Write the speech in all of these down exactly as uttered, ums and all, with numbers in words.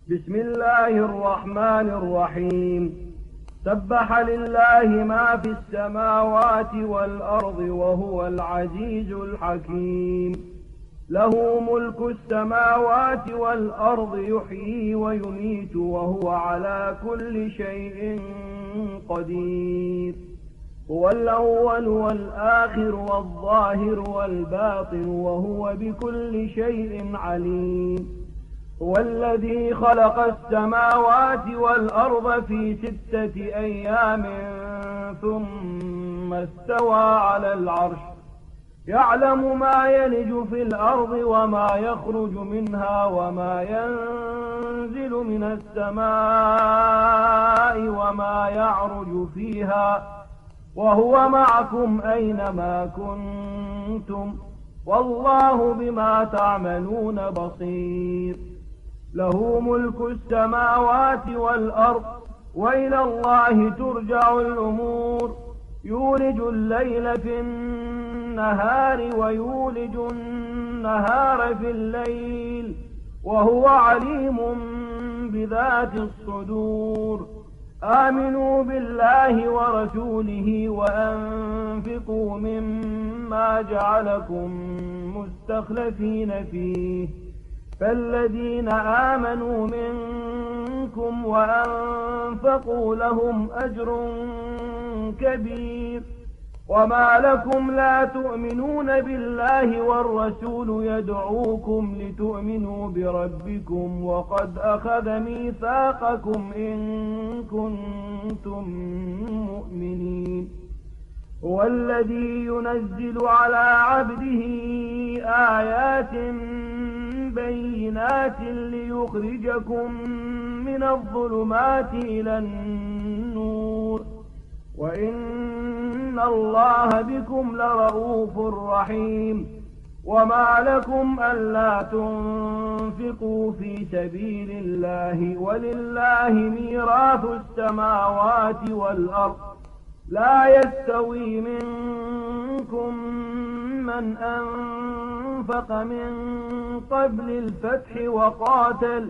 بسم الله الرحمن الرحيم. سبح لله ما في السماوات والأرض وهو العزيز الحكيم. له ملك السماوات والأرض يحيي ويميت وهو على كل شيء قدير. هو الأول والآخر والظاهر والباطن وهو بكل شيء عليم. هو الذي خلق السماوات والأرض في ستة أيام ثم استوى على العرش يعلم ما يلج في الأرض وما يخرج منها وما ينزل من السماء وما يعرج فيها وهو معكم أينما كنتم والله بما تعملون بصير. له ملك السماوات والأرض وإلى الله ترجع الأمور. يولج الليل في النهار ويولج النهار في الليل وهو عليم بذات الصدور. آمنوا بالله ورسوله وأنفقوا مما جعلكم مستخلفين فيه فالذين آمنوا منكم وأنفقوا لهم أجر كبير. وما لكم لا تؤمنون بالله والرسول يدعوكم لتؤمنوا بربكم وقد أخذ ميثاقكم إن كنتم مؤمنين. هو الذي ينزل على عبده آيات بينات ليخرجكم من الظلمات إلى النور وإن الله بكم لرؤوف رحيم. وما لكم ألا تنفقوا في سبيل الله ولله ميراث السماوات والأرض لا يستوي منكم من أنفق من قبل الفتح وقاتل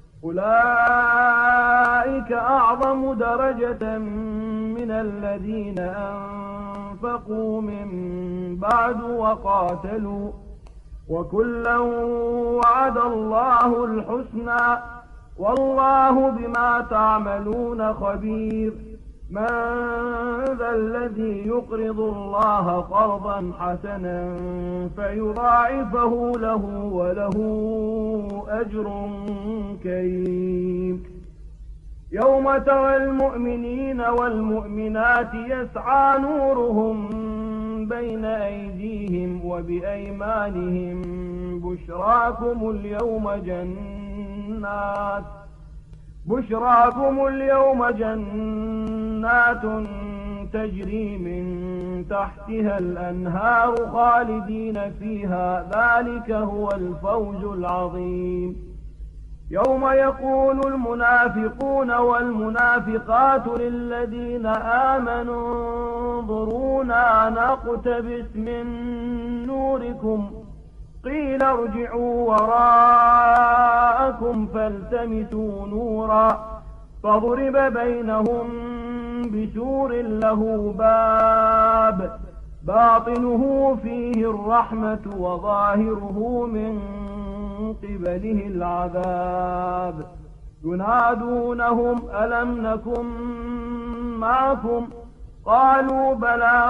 أولئك أعظم درجة من الذين أنفقوا من بعد وقاتلوا وكلا وعد الله الحسنى والله بما تعملون خبير. من ذا الذي يقرض الله قرضا حسنا فيضاعفه له وله أجر كريم. يوم ترى المؤمنين والمؤمنات يسعى نورهم بين أيديهم وبأيمانهم بشراكم اليوم جنات بشراكم اليوم جنات تجري من تحتها الأنهار خالدين فيها ذلك هو الفوز العظيم. يوم يقول المنافقون والمنافقات للذين آمنوا انظرونا نقتبس من نوركم قيل ارجعوا وراءكم فالتمسوا نورا فضرب بينهم بسور له باب باطنه فيه الرحمة وظاهره من قبله العذاب. ينادونهم ألم نكن معكم قالوا بلى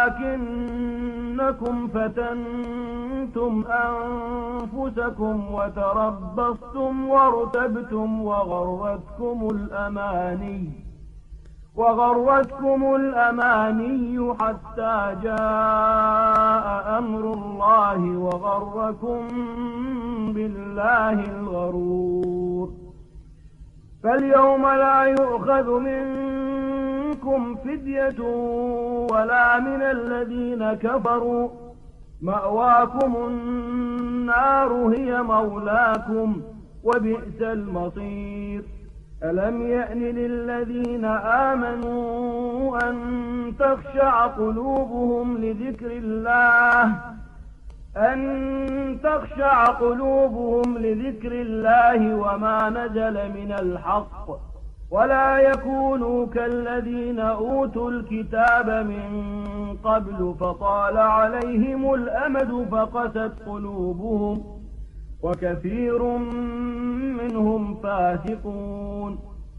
ولكنكم فتنتم أنفسكم وتربصتم وارتبتم وغرتكم الأماني وغرتكم الأماني حتى جاء أمر الله وغركم بالله الغرور. فاليوم لا يؤخذ منكم فدية ولا من الذين كفروا مأواكم النار هي مولاكم وبئس المصير. ألم يأن للذين آمنوا أن تخشع قلوبهم لذكر الله أن تخشع قلوبهم لذكر الله وما نزل من الحق ولا يكونوا كالذين أوتوا الكتاب من قبل فطال عليهم الأمد فقست قلوبهم وكثير منهم فاسقون.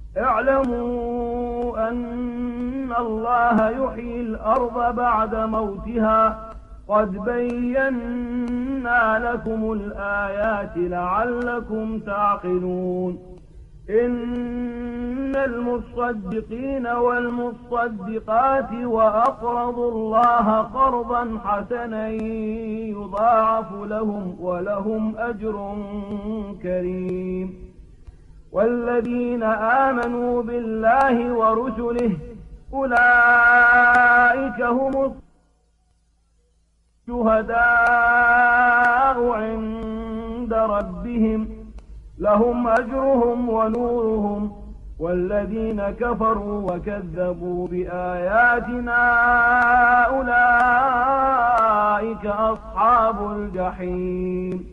اعلموا أن الله يحيي الأرض بعد موتها قد بينا لكم الآيات لعلكم تعقلون. إن المصدقين والمصدقات وأقرضوا الله قرضا حسنا يضاعف لهم ولهم أجر كريم. والذين آمنوا بالله ورسله أولئك هم الشهداء عند ربهم لهم أجرهم ونورهم. والذين كفروا وكذبوا بآياتنا أولئك أصحاب الجحيم.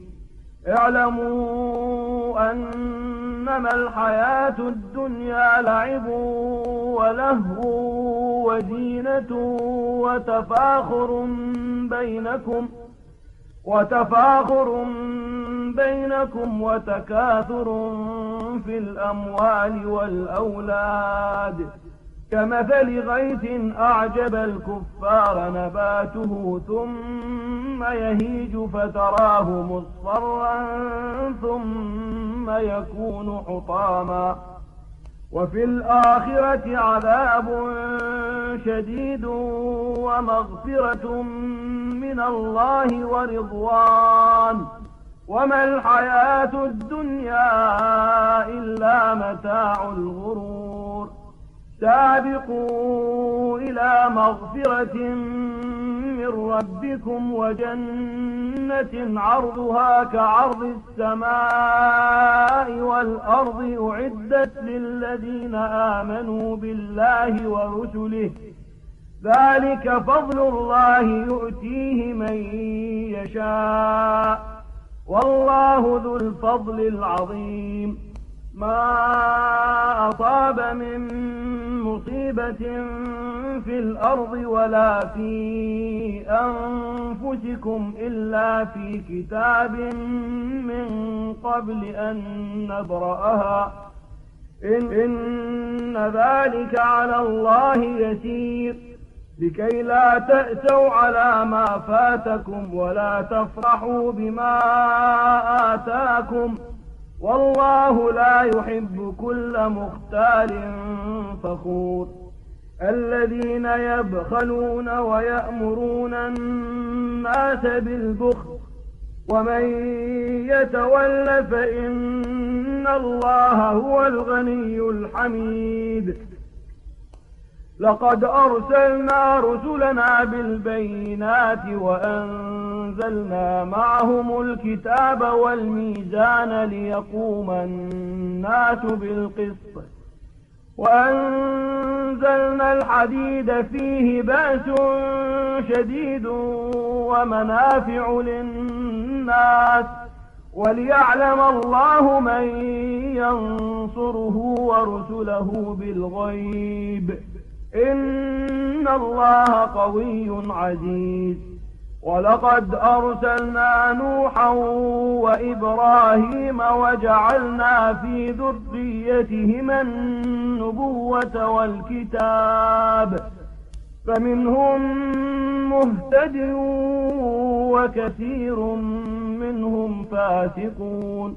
اعلموا أنما الحياة الدنيا لعب ولهو وزينة وتفاخر بينكم وتفاخر بينكم وتكاثر في الأموال والأولاد كمثل غيث أعجب الكفار نباته ثم يهيج فتراه مصفرا ثم يكون حطاما وفي الآخرة عذاب شديد ومغفرة من الله ورضوان وما الحياة الدنيا إلا متاع الغرور. سابقوا إلى مغفرة من ربكم وجنة عرضها كعرض السماء والأرض أعدت للذين آمنوا بالله ورسله ذلك فضل الله يؤتيه من يشاء والله ذو الفضل العظيم. ما أصاب من مصيبة في الأرض ولا في أنفسكم إلا في كتاب من قبل أن نبرأها إن, إن ذلك على الله يسير لكي لا تأسوا على ما فاتكم ولا تفرحوا بما آتاكم والله لا يحب كل مختال فخور. الذين يبخلون ويأمرون الناس بالبخل ومن يتول فإن الله هو الغني الحميد. لقد أرسلنا رسلنا بالبينات وأنزلنا معهم الكتاب والميزان ليقوم الناس بالقسط وأنزلنا الحديد فيه بأس شديد ومنافع للناس وليعلم الله من ينصره ورسله بالغيب إن الله قوي عزيز. ولقد أرسلنا نوحا وإبراهيم وجعلنا في ذريتهما النبوة والكتاب فمنهم مهتد وكثير منهم فاسقون.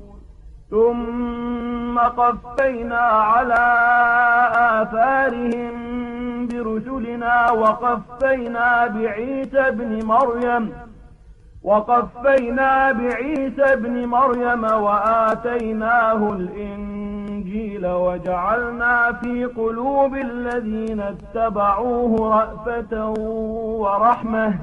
ثم قفينا على آثارهم برسلنا وقفينا بعيسى ابن مريم وقفينا بعيسى ابن مريم وآتيناه الإنجيل وجعلنا في قلوب الذين اتبعوه رأفة ورحمة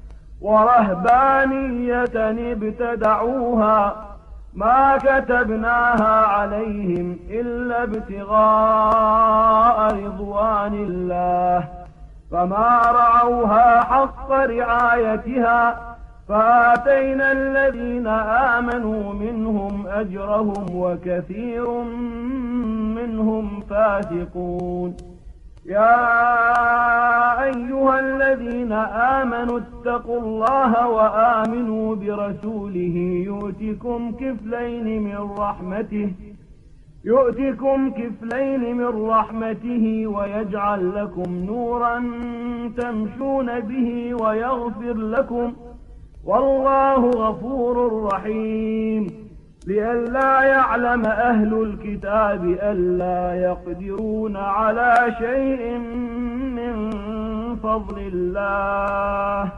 ورهبانية ابتدعوها ما كتبناها عليهم إلا ابتغاء رضوان الله فما رعوها حق رعايتها فآتينا الذين آمنوا منهم أجرهم وكثير منهم فاسقون. يا أيها الذين آمنوا اتقوا الله وآمنوا برسوله يؤتكم كفلين من رحمته يؤتكم كفلين من رحمته ويجعل لكم نورا تمشون به ويغفر لكم والله غفور رحيم. لئلا يعلم أهل الكتاب ألا يقدرون على شيء من فضل الله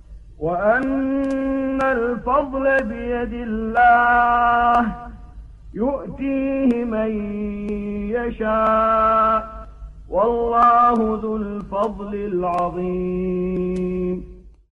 وأن الفضل بيد الله يؤتيه من يشاء والله ذو الفضل العظيم.